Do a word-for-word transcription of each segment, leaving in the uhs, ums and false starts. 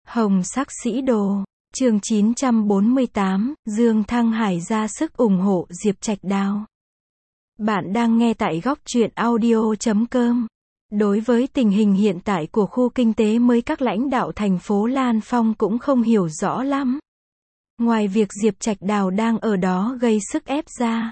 Hồng sắc sĩ đồ, chương chín trăm bốn mươi tám, Dương Thăng Hải ra sức ủng hộ Diệp Trạch Đào. Bạn đang nghe tại góc truyện audio chấm com. Đối với tình hình hiện tại của khu kinh tế mới, các lãnh đạo thành phố Lan Phong cũng không hiểu rõ lắm. Ngoài việc Diệp Trạch Đào đang ở đó gây sức ép ra,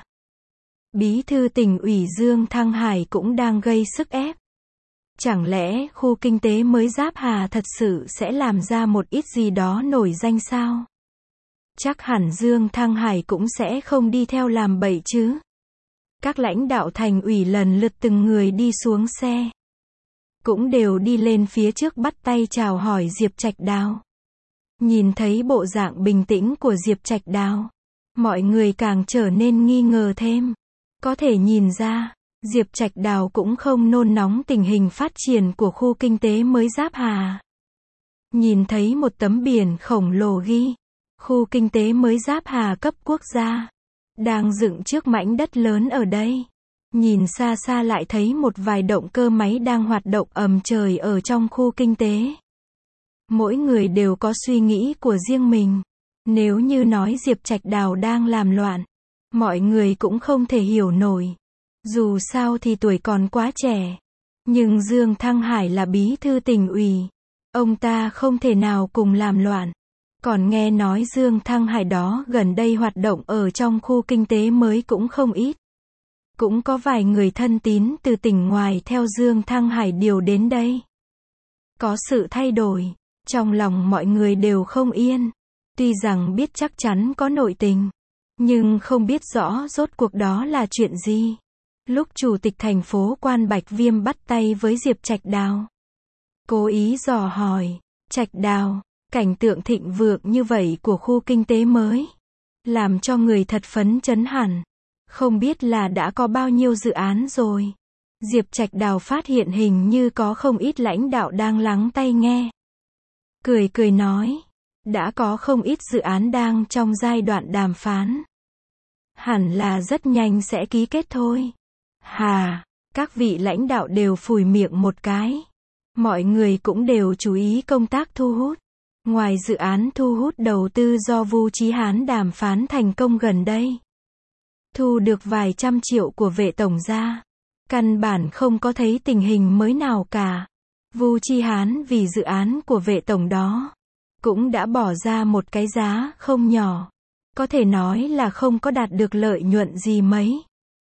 Bí thư tỉnh ủy Dương Thăng Hải cũng đang gây sức ép. Chẳng lẽ khu kinh tế mới Giáp Hà thật sự sẽ làm ra một ít gì đó nổi danh sao? Chắc hẳn Dương Thăng Hải cũng sẽ không đi theo làm bậy chứ. Các lãnh đạo thành ủy lần lượt từng người đi xuống xe, cũng đều đi lên phía trước bắt tay chào hỏi Diệp Trạch Đào. Nhìn thấy bộ dạng bình tĩnh của Diệp Trạch Đào, mọi người càng trở nên nghi ngờ thêm. Có thể nhìn ra, Diệp Trạch Đào cũng không nôn nóng tình hình phát triển của khu kinh tế mới Giáp Hà. Nhìn thấy một tấm biển khổng lồ ghi, khu kinh tế mới Giáp Hà cấp quốc gia, đang dựng trước mảnh đất lớn ở đây. Nhìn xa xa lại thấy một vài động cơ máy đang hoạt động ầm trời ở trong khu kinh tế. Mỗi người đều có suy nghĩ của riêng mình. Nếu như nói Diệp Trạch Đào đang làm loạn, mọi người cũng không thể hiểu nổi. Dù sao thì tuổi còn quá trẻ. Nhưng Dương Thăng Hải là bí thư tỉnh ủy, ông ta không thể nào cùng làm loạn. Còn nghe nói Dương Thăng Hải đó gần đây hoạt động ở trong khu kinh tế mới cũng không ít. Cũng có vài người thân tín từ tỉnh ngoài theo Dương Thăng Hải điều đến đây. Có sự thay đổi, trong lòng mọi người đều không yên. Tuy rằng biết chắc chắn có nội tình, nhưng không biết rõ rốt cuộc đó là chuyện gì. Lúc chủ tịch thành phố Quan Bạch Viêm bắt tay với Diệp Trạch Đào, cố ý dò hỏi, Trạch Đào, cảnh tượng thịnh vượng như vậy của khu kinh tế mới, làm cho người thật phấn chấn hẳn. Không biết là đã có bao nhiêu dự án rồi. Diệp Trạch Đào phát hiện hình như có không ít lãnh đạo đang lắng tai nghe. Cười cười nói, đã có không ít dự án đang trong giai đoạn đàm phán. Hẳn là rất nhanh sẽ ký kết thôi. Hà, các vị lãnh đạo đều phủi miệng một cái. Mọi người cũng đều chú ý công tác thu hút. Ngoài dự án thu hút đầu tư do Vu Chí Hán đàm phán thành công gần đây, thu được vài trăm triệu của Vệ Tổng ra, căn bản không có thấy tình hình mới nào cả. Vu Chí Hán vì dự án của Vệ Tổng đó, cũng đã bỏ ra một cái giá không nhỏ. Có thể nói là không có đạt được lợi nhuận gì mấy.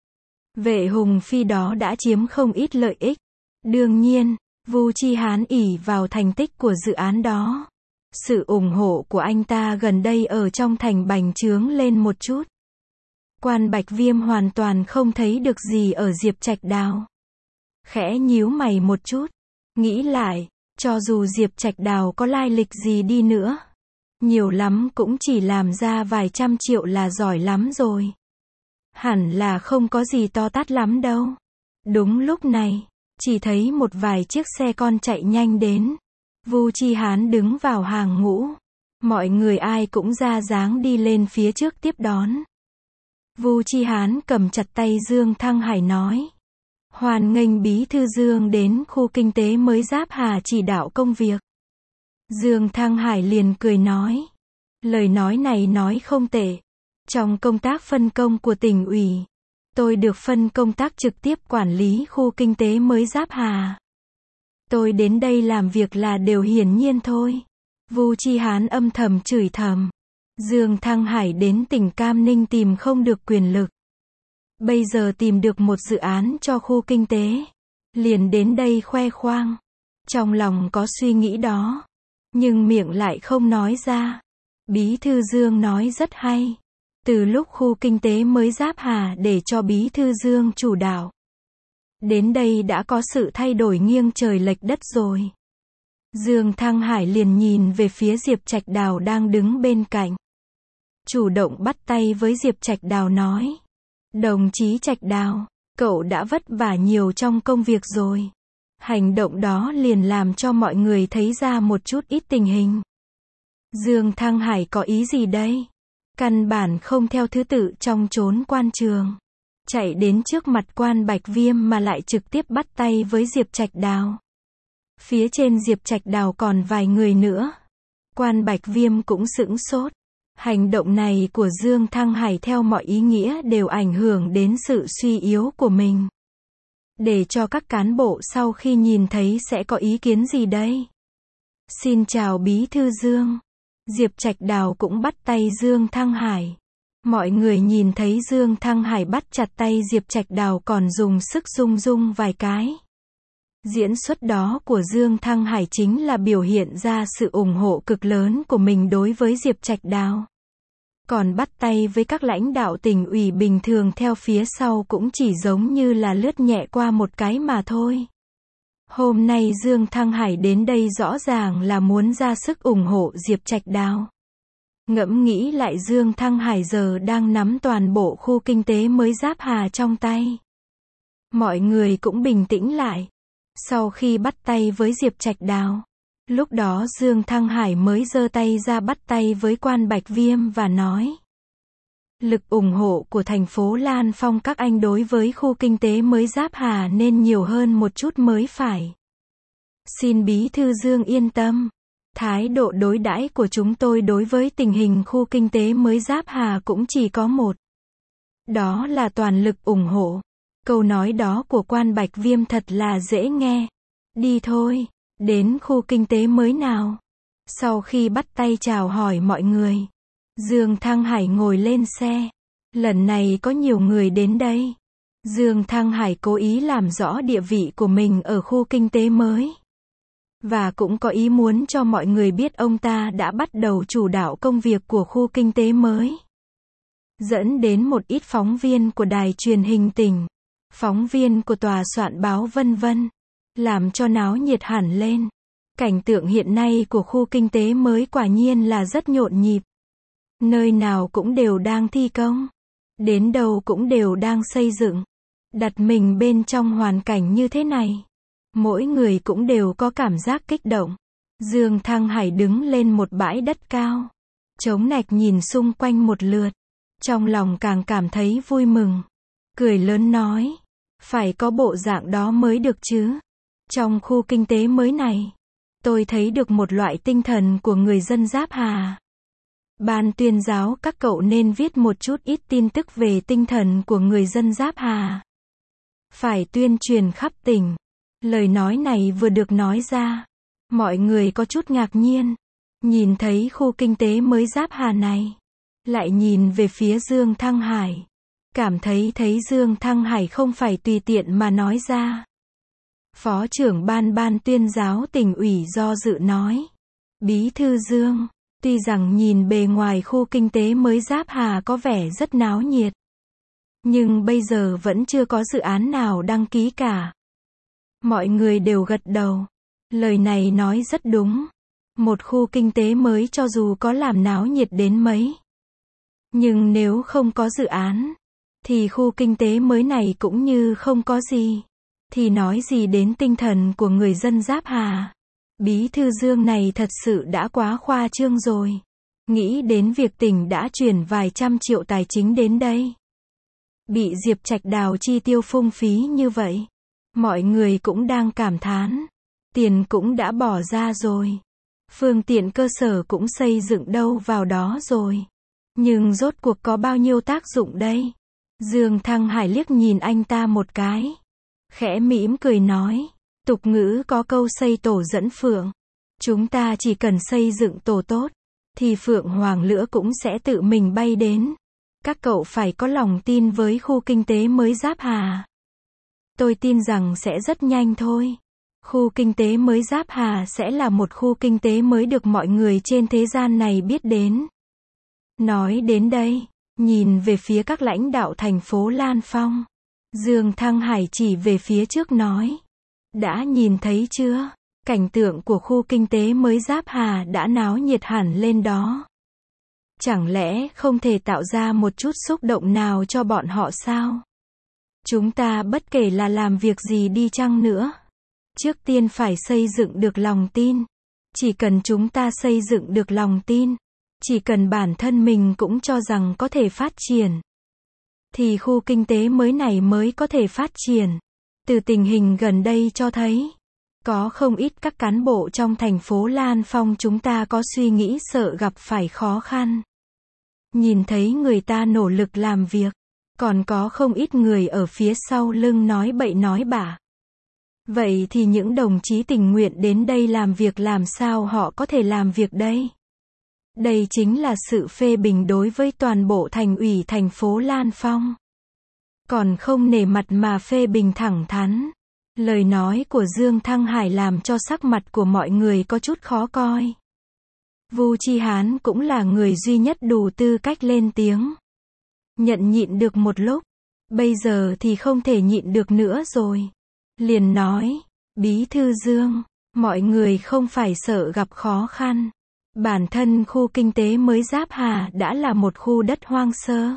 Vệ Hùng Phi đó đã chiếm không ít lợi ích. Đương nhiên, Vu Chí Hán ỷ vào thành tích của dự án đó. Sự ủng hộ của anh ta gần đây ở trong thành bành trướng lên một chút. Quan Bạch Viêm hoàn toàn không thấy được gì ở Diệp Trạch Đào. Khẽ nhíu mày một chút, nghĩ lại, cho dù Diệp Trạch Đào có lai lịch gì đi nữa, nhiều lắm cũng chỉ làm ra vài trăm triệu là giỏi lắm rồi. Hẳn là không có gì to tát lắm đâu. Đúng lúc này, chỉ thấy một vài chiếc xe con chạy nhanh đến. Vu Chí Hán đứng vào hàng ngũ. Mọi người ai cũng ra dáng đi lên phía trước tiếp đón. Vu Chí Hán cầm chặt tay Dương Thăng Hải nói, hoan nghênh bí thư Dương đến khu kinh tế mới Giáp Hà chỉ đạo công việc. Dương Thăng Hải liền cười nói, lời nói này nói không tệ. Trong công tác phân công của tỉnh ủy, tôi được phân công tác trực tiếp quản lý khu kinh tế mới Giáp Hà. Tôi đến đây làm việc là điều hiển nhiên thôi. Vu Chí Hán âm thầm chửi thầm. Dương Thăng Hải đến tỉnh Cam Ninh tìm không được quyền lực. Bây giờ tìm được một dự án cho khu kinh tế, liền đến đây khoe khoang. Trong lòng có suy nghĩ đó, nhưng miệng lại không nói ra. Bí thư Dương nói rất hay. Từ lúc khu kinh tế mới Giáp Hà để cho bí thư Dương chủ đạo, đến đây đã có sự thay đổi nghiêng trời lệch đất rồi. Dương Thăng Hải liền nhìn về phía Diệp Trạch Đào đang đứng bên cạnh. Chủ động bắt tay với Diệp Trạch Đào nói, đồng chí Trạch Đào, cậu đã vất vả nhiều trong công việc rồi. Hành động đó liền làm cho mọi người thấy ra một chút ít tình hình. Dương Thăng Hải có ý gì đây? Căn bản không theo thứ tự trong chốn quan trường. Chạy đến trước mặt Quan Bạch Viêm mà lại trực tiếp bắt tay với Diệp Trạch Đào. Phía trên Diệp Trạch Đào còn vài người nữa. Quan Bạch Viêm cũng sững sốt. Hành động này của Dương Thăng Hải theo mọi ý nghĩa đều ảnh hưởng đến sự suy yếu của mình. Để cho các cán bộ sau khi nhìn thấy sẽ có ý kiến gì đây? Xin chào Bí thư Dương. Diệp Trạch Đào cũng bắt tay Dương Thăng Hải. Mọi người nhìn thấy Dương Thăng Hải bắt chặt tay Diệp Trạch Đào còn dùng sức rung rung vài cái. Diễn xuất đó của Dương Thăng Hải chính là biểu hiện ra sự ủng hộ cực lớn của mình đối với Diệp Trạch Đào. Còn bắt tay với các lãnh đạo tỉnh ủy bình thường theo phía sau cũng chỉ giống như là lướt nhẹ qua một cái mà thôi. Hôm nay Dương Thăng Hải đến đây rõ ràng là muốn ra sức ủng hộ Diệp Trạch Đào. Ngẫm nghĩ lại Dương Thăng Hải giờ đang nắm toàn bộ khu kinh tế mới Giáp Hà trong tay. Mọi người cũng bình tĩnh lại. Sau khi bắt tay với Diệp Trạch Đào, lúc đó Dương Thăng Hải mới giơ tay ra bắt tay với Quan Bạch Viêm và nói: lực ủng hộ của thành phố Lan Phong các anh đối với khu kinh tế mới Giáp Hà nên nhiều hơn một chút mới phải. Xin Bí thư Dương yên tâm. Thái độ đối đãi của chúng tôi đối với tình hình khu kinh tế mới Giáp Hà cũng chỉ có một. Đó là toàn lực ủng hộ. Câu nói đó của Quan Bạch Viêm thật là dễ nghe. Đi thôi, đến khu kinh tế mới nào. Sau khi bắt tay chào hỏi mọi người, Dương Thăng Hải ngồi lên xe. Lần này có nhiều người đến đây. Dương Thăng Hải cố ý làm rõ địa vị của mình ở khu kinh tế mới. Và cũng có ý muốn cho mọi người biết ông ta đã bắt đầu chủ đạo công việc của khu kinh tế mới. Dẫn đến một ít phóng viên của đài truyền hình tỉnh, phóng viên của tòa soạn báo vân vân, làm cho náo nhiệt hẳn lên. Cảnh tượng hiện nay của khu kinh tế mới quả nhiên là rất nhộn nhịp. Nơi nào cũng đều đang thi công, đến đâu cũng đều đang xây dựng. Đặt mình bên trong hoàn cảnh như thế này, mỗi người cũng đều có cảm giác kích động. Dương Thăng Hải đứng lên một bãi đất cao, chống nạnh nhìn xung quanh một lượt, trong lòng càng cảm thấy vui mừng. Cười lớn nói: phải có bộ dạng đó mới được chứ. Trong khu kinh tế mới này, tôi thấy được một loại tinh thần của người dân Giáp Hà. Ban tuyên giáo các cậu nên viết một chút ít tin tức về tinh thần của người dân Giáp Hà. Phải tuyên truyền khắp tỉnh. Lời nói này vừa được nói ra, mọi người có chút ngạc nhiên. Nhìn thấy khu kinh tế mới Giáp Hà này, lại nhìn về phía Dương Thăng Hải. Cảm thấy thấy Dương Thăng Hải không phải tùy tiện mà nói ra. Phó trưởng ban ban tuyên giáo tỉnh ủy do dự nói: Bí thư Dương, tuy rằng nhìn bề ngoài khu kinh tế mới Giáp Hà có vẻ rất náo nhiệt, nhưng bây giờ vẫn chưa có dự án nào đăng ký cả. Mọi người đều gật đầu. Lời này nói rất đúng. Một khu kinh tế mới cho dù có làm náo nhiệt đến mấy, nhưng nếu không có dự án, thì khu kinh tế mới này cũng như không có gì. Thì nói gì đến tinh thần của người dân Giáp Hà. Bí thư Dương này thật sự đã quá khoa trương rồi. Nghĩ đến việc tỉnh đã chuyển vài trăm triệu tài chính đến đây, bị Diệp Trạch Đào chi tiêu phung phí như vậy, mọi người cũng đang cảm thán. Tiền cũng đã bỏ ra rồi, phương tiện cơ sở cũng xây dựng đâu vào đó rồi, nhưng rốt cuộc có bao nhiêu tác dụng đây? Dương Thăng Hải liếc nhìn anh ta một cái, khẽ mỉm cười nói: tục ngữ có câu xây tổ dẫn phượng. Chúng ta chỉ cần xây dựng tổ tốt, thì phượng hoàng lửa cũng sẽ tự mình bay đến. Các cậu phải có lòng tin với khu kinh tế mới Giáp Hà. Tôi tin rằng sẽ rất nhanh thôi. Khu kinh tế mới Giáp Hà sẽ là một khu kinh tế mới được mọi người trên thế gian này biết đến. Nói đến đây, nhìn về phía các lãnh đạo thành phố Lan Phong, Dương Thăng Hải chỉ về phía trước nói: đã nhìn thấy chưa? Cảnh tượng của khu kinh tế mới Giáp Hà đã náo nhiệt hẳn lên đó. Chẳng lẽ không thể tạo ra một chút xúc động nào cho bọn họ sao? Chúng ta bất kể là làm việc gì đi chăng nữa, trước tiên phải xây dựng được lòng tin. Chỉ cần chúng ta xây dựng được lòng tin, chỉ cần bản thân mình cũng cho rằng có thể phát triển, thì khu kinh tế mới này mới có thể phát triển. Từ tình hình gần đây cho thấy, Có không ít các cán bộ trong thành phố Lan Phong chúng ta có suy nghĩ sợ gặp phải khó khăn. Nhìn thấy người ta nỗ lực làm việc, còn có không ít người ở phía sau lưng nói bậy nói bạ. Vậy thì những đồng chí tình nguyện đến đây làm việc làm sao họ có thể làm việc đây? Đây chính là sự phê bình đối với toàn bộ thành ủy thành phố Lan Phong. Còn không nể mặt mà phê bình thẳng thắn. Lời nói của Dương Thăng Hải làm cho sắc mặt của mọi người có chút khó coi. Vu Chi Hán cũng là người duy nhất đủ tư cách lên tiếng. Nhận nhịn được một lúc, bây giờ thì không thể nhịn được nữa rồi. Liền nói, Bí thư Dương, mọi người không phải sợ gặp khó khăn. Bản thân khu kinh tế mới Giáp Hà đã là một khu đất hoang sơ.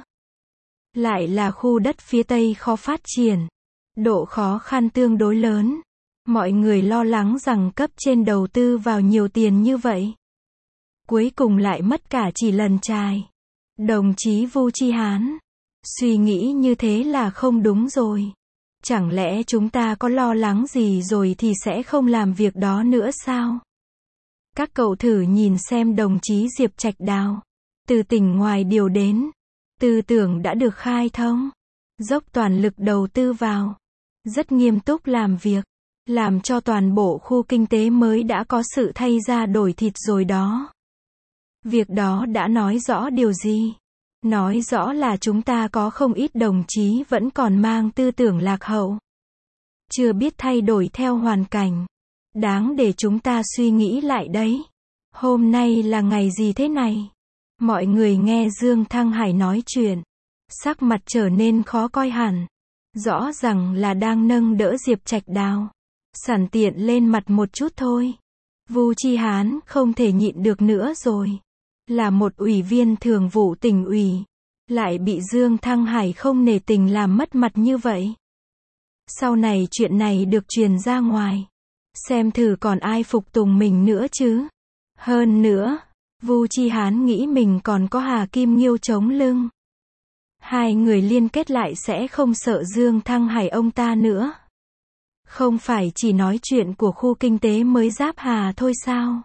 Lại là khu đất phía Tây khó phát triển. Độ khó khăn tương đối lớn. Mọi người lo lắng rằng cấp trên đầu tư vào nhiều tiền như vậy. Cuối cùng lại mất cả chỉ lần chài. Đồng chí Vu Chi Hán, suy nghĩ như thế là không đúng rồi. Chẳng lẽ chúng ta có lo lắng gì rồi thì sẽ không làm việc đó nữa sao? Các cậu thử nhìn xem đồng chí Diệp Trạch Đào. Từ tỉnh ngoài điều đến. Tư tưởng đã được khai thông. Dốc toàn lực đầu tư vào. Rất nghiêm túc làm việc. Làm cho toàn bộ khu kinh tế mới đã có sự thay ra đổi thịt rồi đó. Việc đó đã nói rõ điều gì? Nói rõ là chúng ta có không ít đồng chí vẫn còn mang tư tưởng lạc hậu. Chưa biết thay đổi theo hoàn cảnh. Đáng để chúng ta suy nghĩ lại đấy. Hôm nay là ngày gì thế này? Mọi người nghe Dương Thăng Hải nói chuyện. Sắc mặt trở nên khó coi hẳn. Rõ ràng là đang nâng đỡ Diệp Trạch Đào. Sẵn tiện lên mặt một chút thôi. Vu Chi Hán không thể nhịn được nữa rồi. Là một ủy viên thường vụ tỉnh ủy. Lại bị Dương Thăng Hải không nể tình làm mất mặt như vậy. Sau này chuyện này được truyền ra ngoài. Xem thử còn ai phục tùng mình nữa chứ. Hơn nữa, Vu Chi Hán nghĩ mình còn có Hà Kim Nghiêu chống lưng. Hai người liên kết lại sẽ không sợ Dương Thăng Hải ông ta nữa. Không phải chỉ nói chuyện của khu kinh tế mới Giáp Hà thôi sao?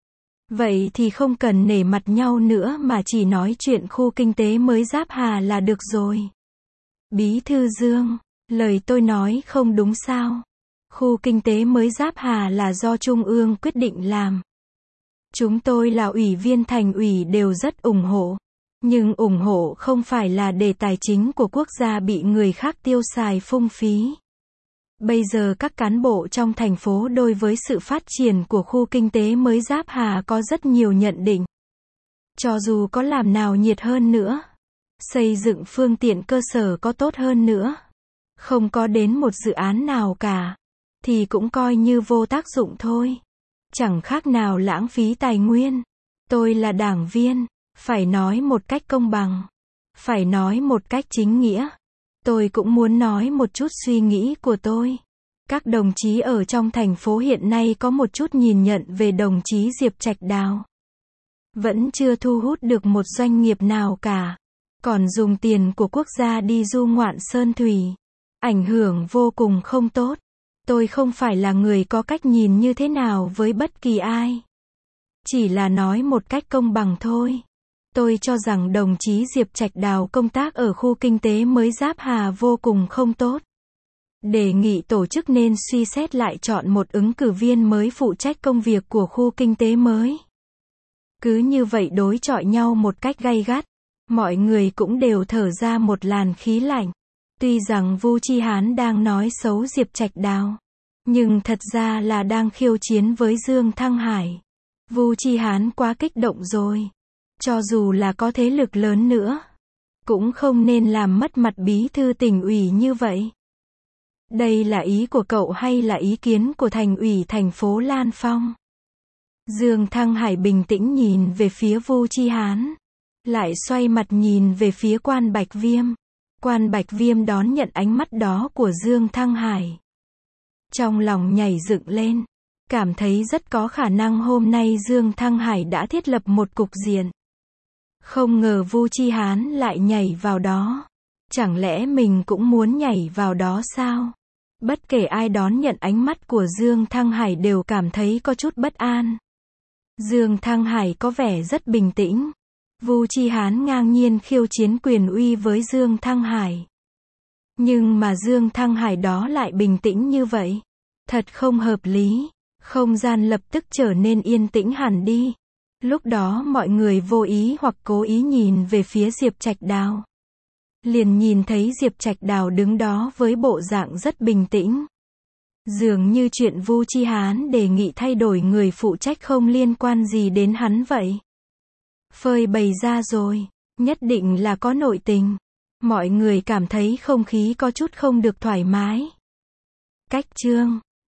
Vậy thì không cần nể mặt nhau nữa mà chỉ nói chuyện khu kinh tế mới Giáp Hà là được rồi. Bí thư Dương, lời tôi nói không đúng sao? Khu kinh tế mới Giáp Hà là do Trung ương quyết định làm. Chúng tôi là ủy viên thành ủy đều rất ủng hộ. Nhưng ủng hộ không phải là để tài chính của quốc gia bị người khác tiêu xài phung phí. Bây giờ các cán bộ trong thành phố đối với sự phát triển của khu kinh tế mới Giáp Hà có rất nhiều nhận định. Cho dù có làm nào nhiệt hơn nữa, xây dựng phương tiện cơ sở có tốt hơn nữa, không có đến một dự án nào cả, thì cũng coi như vô tác dụng thôi. Chẳng khác nào lãng phí tài nguyên. Tôi là đảng viên, phải nói một cách công bằng, phải nói một cách chính nghĩa. Tôi cũng muốn nói một chút suy nghĩ của tôi. Các đồng chí ở trong thành phố hiện nay có một chút nhìn nhận về đồng chí Diệp Trạch Đào. Vẫn chưa thu hút được một doanh nghiệp nào cả. Còn dùng tiền của quốc gia đi du ngoạn sơn thủy. Ảnh hưởng vô cùng không tốt. Tôi không phải là người có cách nhìn như thế nào với bất kỳ ai. Chỉ là nói một cách công bằng thôi. Tôi cho rằng đồng chí Diệp Trạch Đào công tác ở khu kinh tế mới Giáp Hà vô cùng không tốt. Đề nghị tổ chức nên suy xét lại chọn một ứng cử viên mới phụ trách công việc của khu kinh tế mới. Cứ như vậy đối chọi nhau một cách gay gắt, mọi người cũng đều thở ra một làn khí lạnh. Tuy rằng Vu Chi Hán đang nói xấu Diệp Trạch Đào, nhưng thật ra là đang khiêu chiến với Dương Thăng Hải. Vu Chi Hán quá kích động rồi. Cho dù là có thế lực lớn nữa, cũng không nên làm mất mặt bí thư tỉnh ủy như vậy. Đây là ý của cậu hay là ý kiến của thành ủy thành phố Lan Phong? Dương Thăng Hải bình tĩnh nhìn về phía Vu Chi Hán, lại xoay mặt nhìn về phía Quan Bạch Viêm. Quan Bạch Viêm đón nhận ánh mắt đó của Dương Thăng Hải. Trong lòng nhảy dựng lên, cảm thấy rất có khả năng hôm nay Dương Thăng Hải đã thiết lập một cục diện. Không ngờ Vu Chi Hán lại nhảy vào đó. Chẳng lẽ mình cũng muốn nhảy vào đó sao? Bất kể ai đón nhận ánh mắt của Dương Thăng Hải đều cảm thấy có chút bất an. Dương Thăng Hải có vẻ rất bình tĩnh. Vu Chi Hán ngang nhiên khiêu chiến quyền uy với Dương Thăng Hải. Nhưng mà Dương Thăng Hải đó lại bình tĩnh như vậy. Thật không hợp lý. Không gian lập tức trở nên yên tĩnh hẳn đi. Lúc đó mọi người vô ý hoặc cố ý nhìn về phía Diệp Trạch Đào. Liền nhìn thấy Diệp Trạch Đào đứng đó với bộ dạng rất bình tĩnh. Dường như chuyện Vu Chi Hán đề nghị thay đổi người phụ trách không liên quan gì đến hắn vậy. Phơi bày ra rồi, nhất định là có nội tình. Mọi người cảm thấy không khí có chút không được thoải mái. Cách chương